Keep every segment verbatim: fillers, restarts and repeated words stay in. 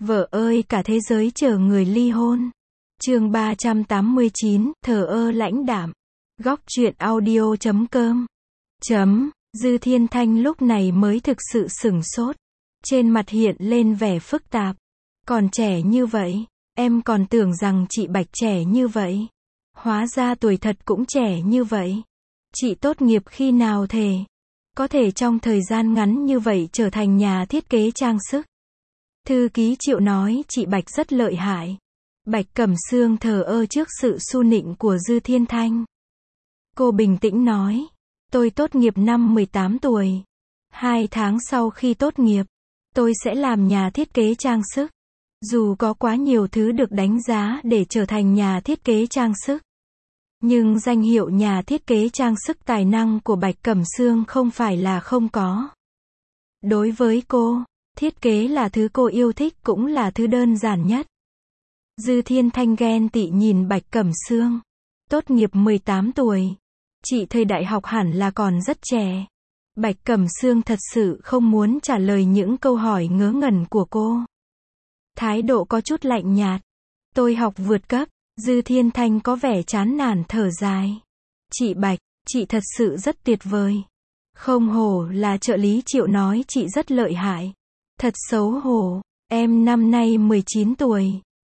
Vợ ơi cả thế giới chờ người ly hôn. Chương ba trăm tám mươi chín, thờ ơ lãnh đạm. Góc truyện audio chấm com. Chấm, Dư Thiên Thanh lúc này mới thực sự sửng sốt. Trên mặt hiện lên vẻ phức tạp. Còn trẻ như vậy, em còn tưởng rằng chị Bạch trẻ như vậy. Hóa ra tuổi thật cũng trẻ như vậy. Chị tốt nghiệp khi nào thề? Có thể trong thời gian ngắn như vậy trở thành nhà thiết kế trang sức. Thư ký Triệu nói chị Bạch rất lợi hại. Bạch Cẩm Sương thờ ơ trước sự su nịnh của Dư Thiên Thanh. Cô bình tĩnh nói, tôi tốt nghiệp năm mười tám tuổi. Hai tháng sau khi tốt nghiệp, tôi sẽ làm nhà thiết kế trang sức. Dù có quá nhiều thứ được đánh giá để trở thành nhà thiết kế trang sức, nhưng danh hiệu nhà thiết kế trang sức tài năng của Bạch Cẩm Sương không phải là không có. Đối với cô, thiết kế là thứ cô yêu thích cũng là thứ đơn giản nhất. Dư Thiên Thanh ghen tị nhìn Bạch Cẩm Sương. Tốt nghiệp mười tám tuổi. Chị thời đại học hẳn là còn rất trẻ. Bạch Cẩm Sương thật sự không muốn trả lời những câu hỏi ngớ ngẩn của cô. Thái độ có chút lạnh nhạt. Tôi học vượt cấp. Dư Thiên Thanh có vẻ chán nản thở dài. Chị Bạch, chị thật sự rất tuyệt vời. Không hổ là trợ lý Triệu nói chị rất lợi hại. Thật xấu hổ, em năm nay mười chín tuổi.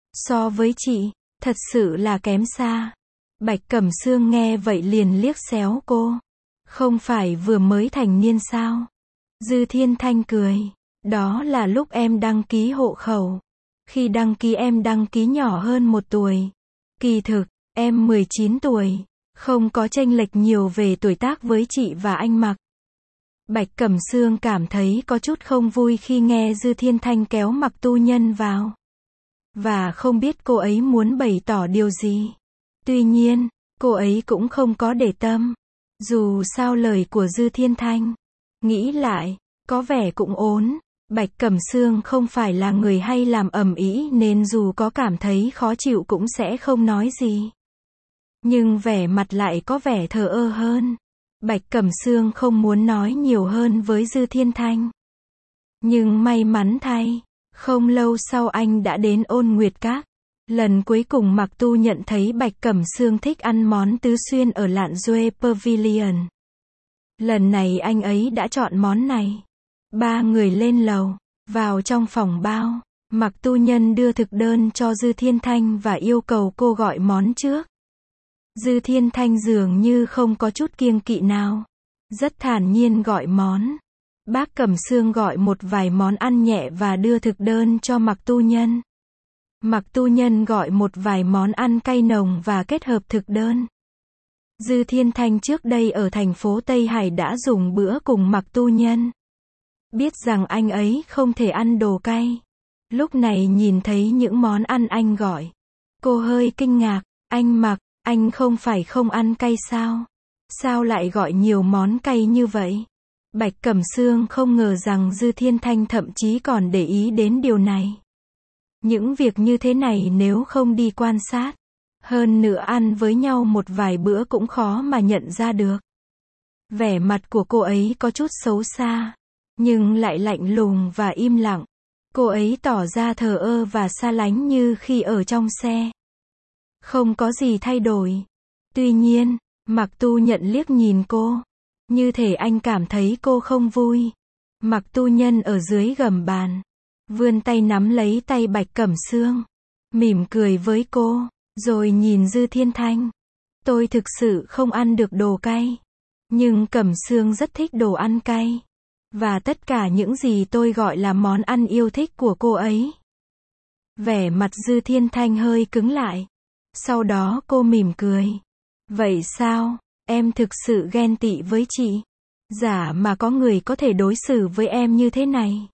So với chị, thật sự là kém xa. Bạch Cẩm Sương nghe vậy liền liếc xéo cô. Không phải vừa mới thành niên sao? Dư Thiên Thanh cười. Đó là lúc em đăng ký hộ khẩu. Khi đăng ký em đăng ký nhỏ hơn một tuổi. Kỳ thực, em mười chín tuổi. Không có chênh lệch nhiều về tuổi tác với chị và anh Mặc. Bạch Cẩm Sương cảm thấy có chút không vui khi nghe Dư Thiên Thanh kéo Mặc Tu Nhân vào. Và không biết cô ấy muốn bày tỏ điều gì. Tuy nhiên, cô ấy cũng không có để tâm. Dù sao lời của Dư Thiên Thanh, nghĩ lại, có vẻ cũng ổn. Bạch Cẩm Sương không phải là người hay làm ầm ĩ nên dù có cảm thấy khó chịu cũng sẽ không nói gì. Nhưng vẻ mặt lại có vẻ thờ ơ hơn. Bạch Cẩm Sương không muốn nói nhiều hơn với Dư Thiên Thanh. Nhưng may mắn thay, không lâu sau anh đã đến Ôn Nguyệt Các. Lần cuối cùng Mặc Tu nhận thấy Bạch Cẩm Sương thích ăn món tứ xuyên ở Lạn Duê Pavilion. Lần này anh ấy đã chọn món này. Ba người lên lầu, vào trong phòng bao. Mặc Tu Nhân đưa thực đơn cho Dư Thiên Thanh và yêu cầu cô gọi món trước. Dư Thiên Thanh dường như không có chút kiêng kỵ nào. Rất thản nhiên gọi món. Bác Cẩm Sương gọi một vài món ăn nhẹ và đưa thực đơn cho Mặc Tu Nhân. Mặc Tu Nhân gọi một vài món ăn cay nồng và kết hợp thực đơn. Dư Thiên Thanh trước đây ở thành phố Tây Hải đã dùng bữa cùng Mặc Tu Nhân. Biết rằng anh ấy không thể ăn đồ cay. Lúc này nhìn thấy những món ăn anh gọi. Cô hơi kinh ngạc. Anh Mặc, anh không phải không ăn cay sao? Sao lại gọi nhiều món cay như vậy? Bạch Cẩm Sương không ngờ rằng Dư Thiên Thanh thậm chí còn để ý đến điều này. Những việc như thế này nếu không đi quan sát, hơn nữa ăn với nhau một vài bữa cũng khó mà nhận ra được. Vẻ mặt của cô ấy có chút xấu xa, nhưng lại lạnh lùng và im lặng. Cô ấy tỏ ra thờ ơ và xa lánh như khi ở trong xe. Không có gì thay đổi. Tuy nhiên, Mặc Tu Nhận liếc nhìn cô, như thể anh cảm thấy cô không vui. Mặc Tu Nhân ở dưới gầm bàn, vươn tay nắm lấy tay Bạch Cẩm Sương, mỉm cười với cô, rồi nhìn Dư Thiên Thanh. Tôi thực sự không ăn được đồ cay, nhưng Cẩm Sương rất thích đồ ăn cay. Và tất cả những gì tôi gọi là món ăn yêu thích của cô ấy. Vẻ mặt Dư Thiên Thanh hơi cứng lại. Sau đó cô mỉm cười. Vậy sao, em thực sự ghen tị với chị? Giả mà có người có thể đối xử với em như thế này.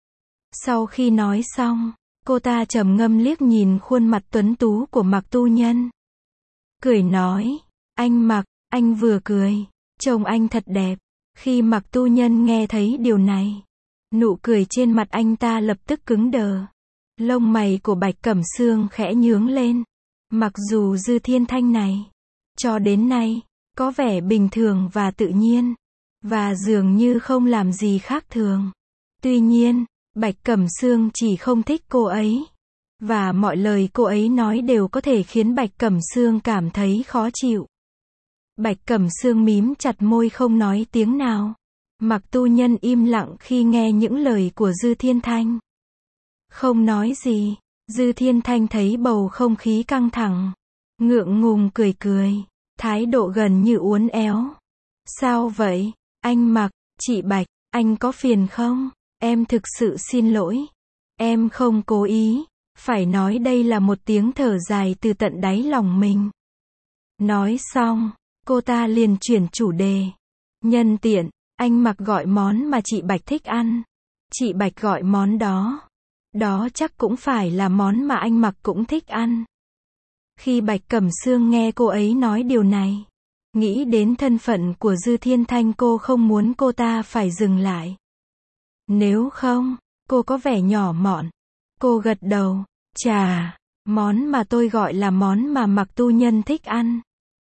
Sau khi nói xong, cô ta trầm ngâm liếc nhìn khuôn mặt tuấn tú của Mặc Tu Nhân. Cười nói, anh Mặc, anh vừa cười, trông anh thật đẹp. Khi Mặc Tu Nhân nghe thấy điều này, nụ cười trên mặt anh ta lập tức cứng đờ. Lông mày của Bạch Cẩm Sương khẽ nhướng lên. Mặc dù Dư Thiên Thanh này, cho đến nay, có vẻ bình thường và tự nhiên, và dường như không làm gì khác thường. Tuy nhiên, Bạch Cẩm Sương chỉ không thích cô ấy. Và mọi lời cô ấy nói đều có thể khiến Bạch Cẩm Sương cảm thấy khó chịu. Bạch Cẩm Sương mím chặt môi không nói tiếng nào. Mạc Tu Nhân im lặng khi nghe những lời của Dư Thiên Thanh. Không nói gì. Dư Thiên Thanh thấy bầu không khí căng thẳng. Ngượng ngùng cười cười. Thái độ gần như uốn éo. Sao vậy? Anh Mạc, chị Bạch, anh có phiền không? Em thực sự xin lỗi. Em không cố ý. Phải nói đây là một tiếng thở dài từ tận đáy lòng mình. Nói xong, cô ta liền chuyển chủ đề. Nhân tiện, anh Mạc gọi món mà chị Bạch thích ăn. Chị Bạch gọi món đó. Đó chắc cũng phải là món mà anh Mạc cũng thích ăn. Khi Bạch Cẩm Sương nghe cô ấy nói điều này, nghĩ đến thân phận của Dư Thiên Thanh, cô không muốn cô ta phải dừng lại. Nếu không, cô có vẻ nhỏ mọn. Cô gật đầu. Chà, món mà tôi gọi là món mà Mạc Tu Nhân thích ăn.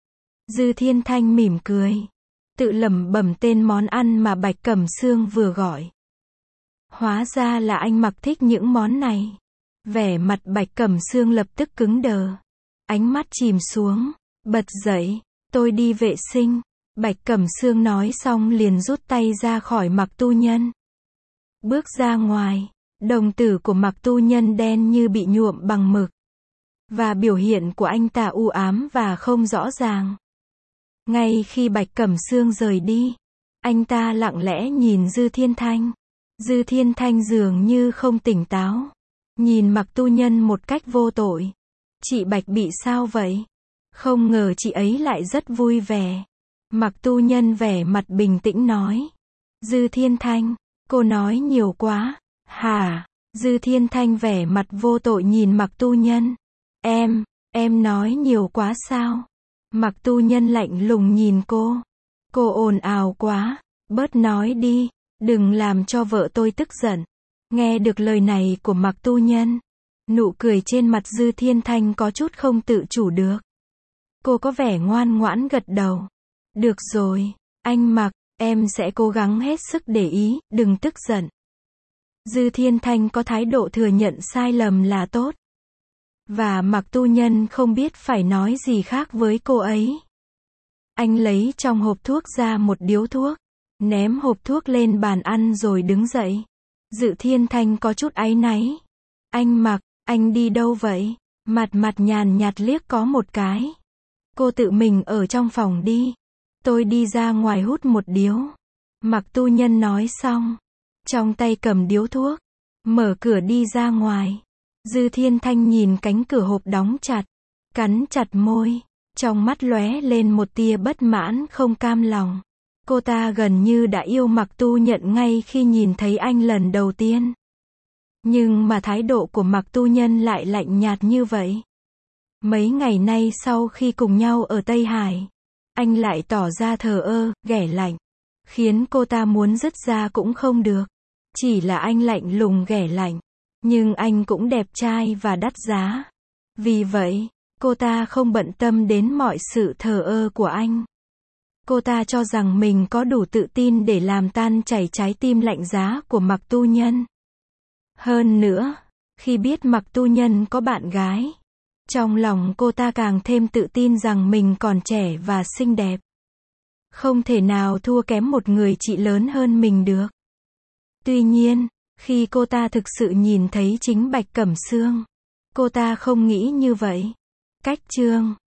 Dư Thiên Thanh mỉm cười, tự lẩm bẩm tên món ăn mà Bạch Cẩm Sương vừa gọi. Hóa ra là anh Mạc thích những món này. Vẻ mặt Bạch Cẩm Sương lập tức cứng đờ. Ánh mắt chìm xuống, bật dậy, tôi đi vệ sinh. Bạch Cẩm Sương nói xong liền rút tay ra khỏi Mạc Tu Nhân. Bước ra ngoài, đồng tử của Mạc Tu Nhân đen như bị nhuộm bằng mực. Và biểu hiện của anh ta u ám và không rõ ràng. Ngay khi Bạch Cẩm Sương rời đi, anh ta lặng lẽ nhìn Dư Thiên Thanh. Dư Thiên Thanh dường như không tỉnh táo. Nhìn Mạc Tu Nhân một cách vô tội. Chị Bạch bị sao vậy? Không ngờ chị ấy lại rất vui vẻ. Mạc Tu Nhân vẻ mặt bình tĩnh nói. Dư Thiên Thanh, cô nói nhiều quá. Hả? Dư Thiên Thanh vẻ mặt vô tội nhìn Mạc Tu Nhân. Em, em nói nhiều quá sao? Mạc Tu Nhân lạnh lùng nhìn cô. Cô ồn ào quá, bớt nói đi, đừng làm cho vợ tôi tức giận. Nghe được lời này của Mạc Tu Nhân, nụ cười trên mặt Dư Thiên Thanh có chút không tự chủ được. Cô có vẻ ngoan ngoãn gật đầu. Được rồi, anh Mạc, em sẽ cố gắng hết sức để ý, đừng tức giận. Dư Thiên Thanh có thái độ thừa nhận sai lầm là tốt. Và Mạc Tu Nhân không biết phải nói gì khác với cô ấy. Anh lấy trong hộp thuốc ra một điếu thuốc, ném hộp thuốc lên bàn ăn rồi đứng dậy. Dư Thiên Thanh có chút áy náy. Anh Mạc, anh đi đâu vậy? Mặt mặt nhàn nhạt liếc có một cái. Cô tự mình ở trong phòng đi. Tôi đi ra ngoài hút một điếu. Mạc Tu Nhân nói xong, trong tay cầm điếu thuốc, mở cửa đi ra ngoài. Dư Thiên Thanh nhìn cánh cửa hộp đóng chặt, cắn chặt môi, trong mắt lóe lên một tia bất mãn không cam lòng. Cô ta gần như đã yêu Mạc Tu Nhân ngay khi nhìn thấy anh lần đầu tiên. Nhưng mà thái độ của Mạc Tu Nhân lại lạnh nhạt như vậy. Mấy ngày nay sau khi cùng nhau ở Tây Hải, anh lại tỏ ra thờ ơ, ghẻ lạnh, khiến cô ta muốn dứt ra cũng không được. Chỉ là anh lạnh lùng ghẻ lạnh, nhưng anh cũng đẹp trai và đắt giá. Vì vậy, cô ta không bận tâm đến mọi sự thờ ơ của anh. Cô ta cho rằng mình có đủ tự tin để làm tan chảy trái tim lạnh giá của Mạc Tu Nhân. Hơn nữa, khi biết Mạc Tu Nhân có bạn gái, trong lòng cô ta càng thêm tự tin rằng mình còn trẻ và xinh đẹp. Không thể nào thua kém một người chị lớn hơn mình được. Tuy nhiên, khi cô ta thực sự nhìn thấy chính Bạch Cẩm Sương, cô ta không nghĩ như vậy. Cách chương